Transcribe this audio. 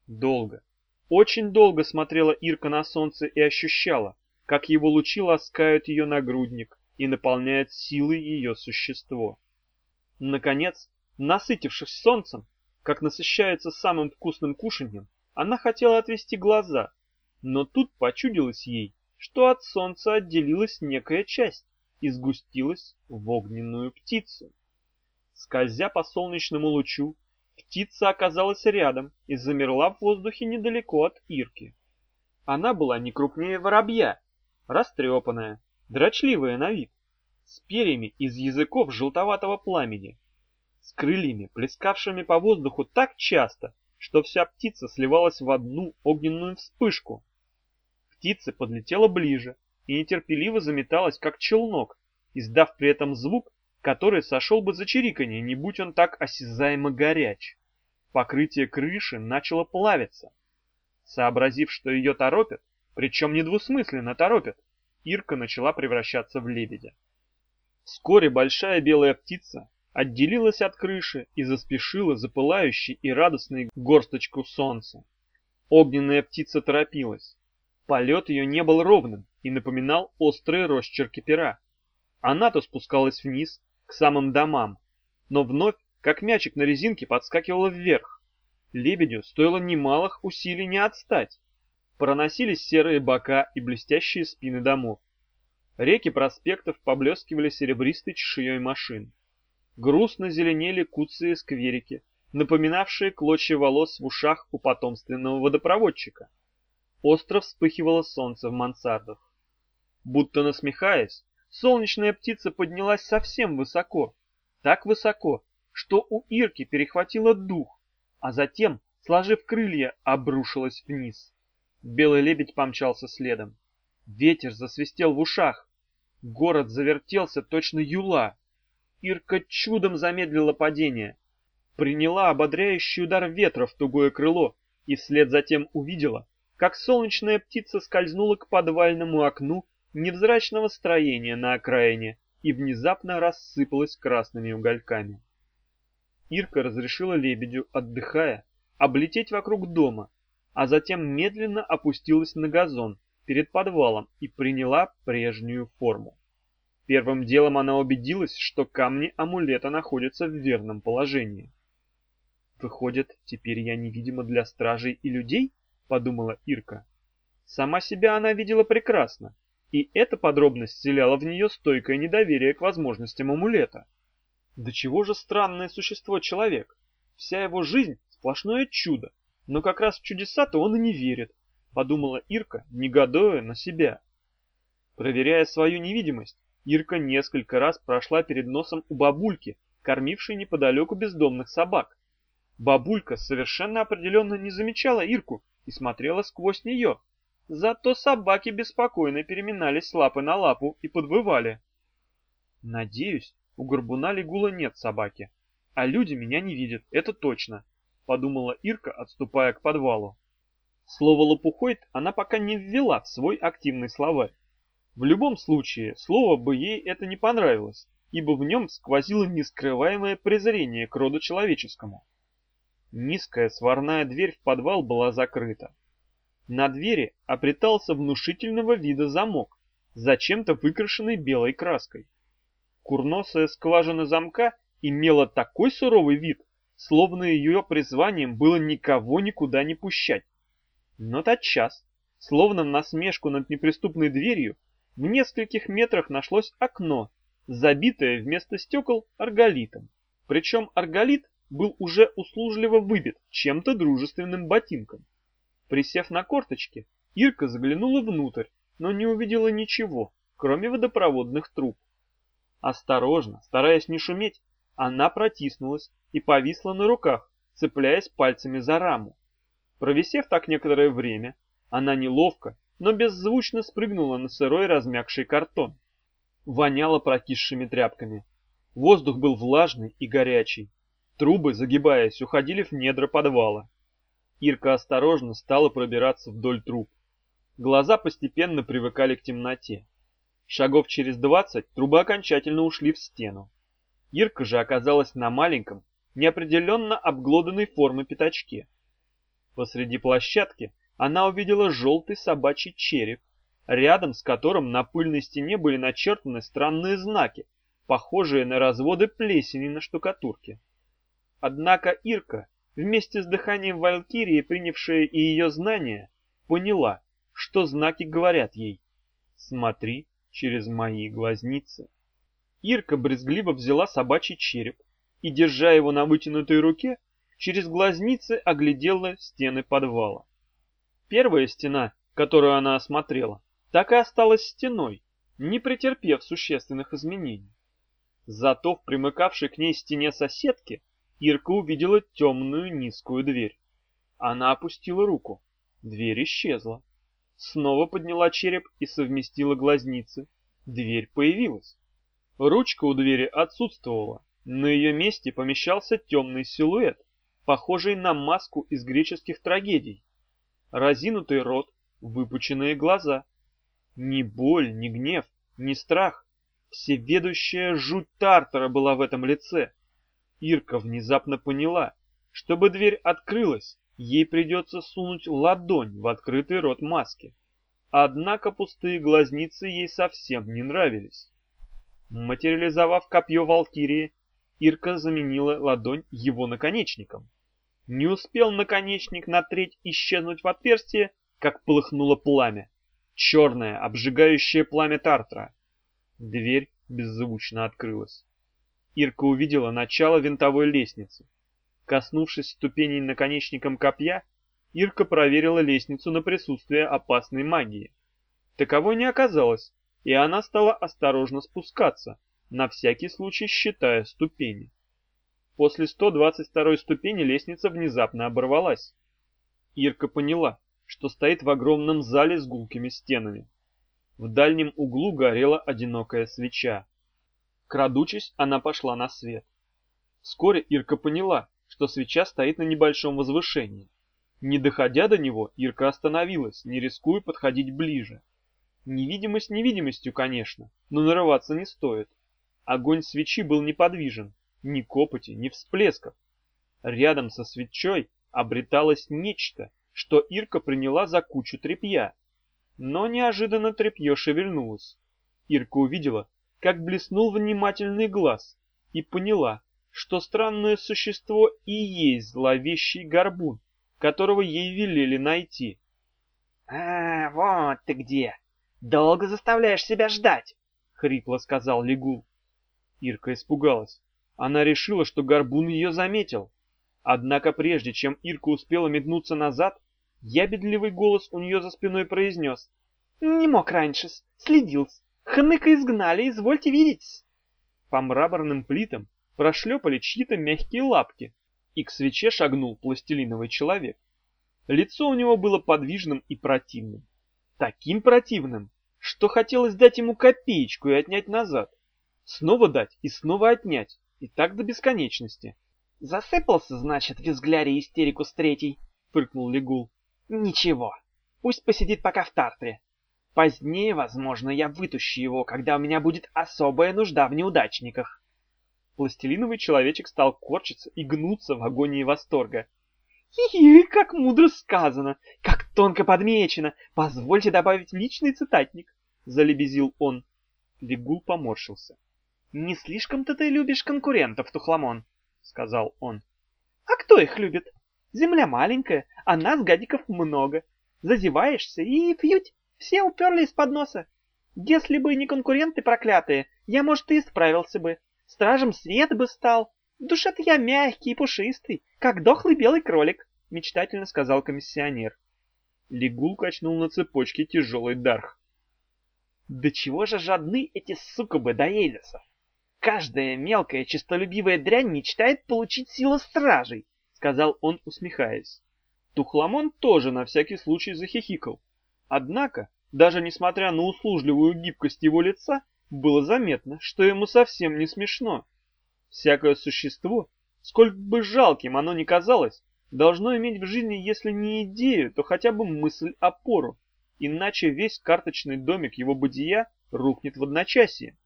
Долго, очень долго смотрела Ирка на солнце и ощущала, как его лучи ласкают ее нагрудник и наполняют силой ее существо. Наконец, насытившись солнцем, как насыщается самым вкусным кушаньем, она хотела отвести глаза, но тут почудилось ей, что от солнца отделилась некая часть и сгустилась в огненную птицу. Скользя по солнечному лучу, птица оказалась рядом и замерла в воздухе недалеко от Ирки. Она была не крупнее воробья, растрепанная, дрочливая на вид, с перьями из языков желтоватого пламени, с крыльями, плескавшими по воздуху так часто, что вся птица сливалась в одну огненную вспышку. Птица подлетела ближе и нетерпеливо заметалась, как челнок, издав при этом звук, который сошел бы за чириканье, не будь он так осязаемо горяч. Покрытие крыши начало плавиться. Сообразив, что ее торопят, причем недвусмысленно торопят, Ирка начала превращаться в лебедя. Вскоре большая белая птица отделилась от крыши и заспешила за пылающей и радостной горсточку солнца. Огненная птица торопилась. Полет ее не был ровным и напоминал острые росчерки пера. Она то спускалась вниз, к самым домам, но вновь, как мячик на резинке, подскакивала вверх. Лебедю стоило немалых усилий не отстать. Проносились серые бока и блестящие спины домов. Реки проспектов поблескивали серебристой чешуей машин. Грустно зеленели куцые скверики, напоминавшие клочья волос в ушах у потомственного водопроводчика. Остро вспыхивало солнце в мансардах. Будто насмехаясь, солнечная птица поднялась совсем высоко, так высоко, что у Ирки перехватило дух, а затем, сложив крылья, обрушилась вниз. Белый лебедь помчался следом. Ветер засвистел в ушах. Город завертелся точно юла. Ирка чудом замедлила падение, приняла ободряющий удар ветра в тугое крыло и вслед за тем увидела, как солнечная птица скользнула к подвальному окну невзрачного строения на окраине и внезапно рассыпалась красными угольками. Ирка разрешила лебедю, отдыхая, облететь вокруг дома, а затем медленно опустилась на газон перед подвалом и приняла прежнюю форму. Первым делом она убедилась, что камни амулета находятся в верном положении. «Выходит, теперь я невидима для стражей и людей?» — подумала Ирка. Сама себя она видела прекрасно, и эта подробность вселяла в нее стойкое недоверие к возможностям амулета. Да чего же странное существо человек? Вся его жизнь — сплошное чудо, но как раз в чудеса-то он и не верит, подумала Ирка, негодуя на себя. Проверяя свою невидимость, Ирка несколько раз прошла перед носом у бабульки, кормившей неподалеку бездомных собак. Бабулька совершенно определенно не замечала Ирку и смотрела сквозь нее. Зато собаки беспокойно переминались с лапы на лапу и подвывали. «Надеюсь, у горбуна Легула нет собаки, а люди меня не видят, это точно», — подумала Ирка, отступая к подвалу. Слово «лопухойт» она пока не ввела в свой активный словарь. В любом случае, слово бы ей это не понравилось, ибо в нем сквозило нескрываемое презрение к роду человеческому. Низкая сварная дверь в подвал была закрыта. На двери обретался внушительного вида замок, зачем-то выкрашенный белой краской. Курносая скважина замка имела такой суровый вид, словно ее призванием было никого никуда не пущать. Но тотчас, словно в насмешку над неприступной дверью, в нескольких метрах нашлось окно, забитое вместо стекол арголитом. Причем арголит был уже услужливо выбит чем-то дружественным ботинком. Присев на корточки, Ирка заглянула внутрь, но не увидела ничего, кроме водопроводных труб. Осторожно, стараясь не шуметь, она протиснулась и повисла на руках, цепляясь пальцами за раму. Провисев так некоторое время, она неловко, но беззвучно спрыгнула на сырой размягший картон. Воняло прокисшими тряпками. Воздух был влажный и горячий. Трубы, загибаясь, уходили в недра подвала. Ирка осторожно стала пробираться вдоль труб. Глаза постепенно привыкали к темноте. Шагов через 20 трубы окончательно ушли в стену. Ирка же оказалась на маленьком, неопределенно обглоданной формы пятачке. Посреди площадки она увидела желтый собачий череп, рядом с которым на пыльной стене были начертаны странные знаки, похожие на разводы плесени на штукатурке. Однако Ирка, вместе с дыханием Валькирии, принявшая и ее знания, поняла, что знаки говорят ей: «Смотри через мои глазницы». Ирка брезгливо взяла собачий череп и, держа его на вытянутой руке, через глазницы оглядела стены подвала. Первая стена, которую она осмотрела, так и осталась стеной, не претерпев существенных изменений. Зато в примыкавшей к ней стене соседки Ирка увидела темную низкую дверь. Она опустила руку. Дверь исчезла. Снова подняла череп и совместила глазницы. Дверь появилась. Ручка у двери отсутствовала. На ее месте помещался темный силуэт, похожий на маску из греческих трагедий. Разинутый рот, выпученные глаза. Ни боль, ни гнев, ни страх. Всеведущая жуть Тартара была в этом лице. Ирка внезапно поняла, чтобы дверь открылась, ей придется сунуть ладонь в открытый рот маски. Однако пустые глазницы ей совсем не нравились. Материализовав копье Валькирии, Ирка заменила ладонь его наконечником. Не успел наконечник на треть исчезнуть в отверстие, как полыхнуло пламя. Черное, обжигающее пламя Тартара. Дверь беззвучно открылась. Ирка увидела начало винтовой лестницы. Коснувшись ступеней наконечником копья, Ирка проверила лестницу на присутствие опасной магии. Таковой не оказалось, и она стала осторожно спускаться, на всякий случай считая ступени. После 122-й ступени лестница внезапно оборвалась. Ирка поняла, что стоит в огромном зале с гулкими стенами. В дальнем углу горела одинокая свеча. Крадучись, она пошла на свет. Вскоре Ирка поняла, что свеча стоит на небольшом возвышении. Не доходя до него, Ирка остановилась, не рискуя подходить ближе. Невидимость невидимостью, конечно, но нарываться не стоит. Огонь свечи был неподвижен, ни копоти, ни всплесков. Рядом со свечой обреталось нечто, что Ирка приняла за кучу тряпья. Но неожиданно тряпье шевельнулось. Ирка увидела, как блеснул внимательный глаз, и поняла, что странное существо и есть зловещий горбун, которого ей велели найти. «А, вот ты где! Долго заставляешь себя ждать!» — хрипло сказал Лигул. Ирка испугалась. Она решила, что горбун ее заметил. Однако прежде чем Ирка успела метнуться назад, ябедливый голос у нее за спиной произнес: «Не мог раньше-с, следил-с. Хныка изгнали, извольте видеть». По мраморным плитам прошлепали чьи-то мягкие лапки, и к свече шагнул пластилиновый человек. Лицо у него было подвижным и противным. Таким противным, что хотелось дать ему копеечку и отнять назад. Снова дать и снова отнять, и так до бесконечности. «Засыпался, значит, визгляре истерику с третьей», — фыркнул Лигул. «Ничего, пусть посидит пока в Тартаре. Позднее, возможно, я вытащу его, когда у меня будет особая нужда в неудачниках». Пластилиновый человечек стал корчиться и гнуться в агонии восторга. «Хи-хи, как мудро сказано, как тонко подмечено. Позвольте добавить личный цитатник», — залебезил он. Лигул поморщился. «Не слишком-то ты любишь конкурентов, Тухламон», — сказал он. «А кто их любит? Земля маленькая, а нас, гадиков, много. Зазеваешься и фьють, все уперли из-под носа. Если бы не конкуренты проклятые, я, может, и справился бы. Стражем света бы стал. В душе-то я мягкий и пушистый, как дохлый белый кролик», — мечтательно сказал комиссионер. Лигул качнул на цепочке тяжелый дарх. «Да чего же жадны эти суккубы до Эйлисов? Каждая мелкая честолюбивая дрянь мечтает получить силу стражей», — сказал он, усмехаясь. Тухламон тоже на всякий случай захихикал. Однако, даже несмотря на услужливую гибкость его лица, было заметно, что ему совсем не смешно. Всякое существо, сколько бы жалким оно ни казалось, должно иметь в жизни, если не идею, то хотя бы мысль-опору, иначе весь карточный домик его бытия рухнет в одночасье.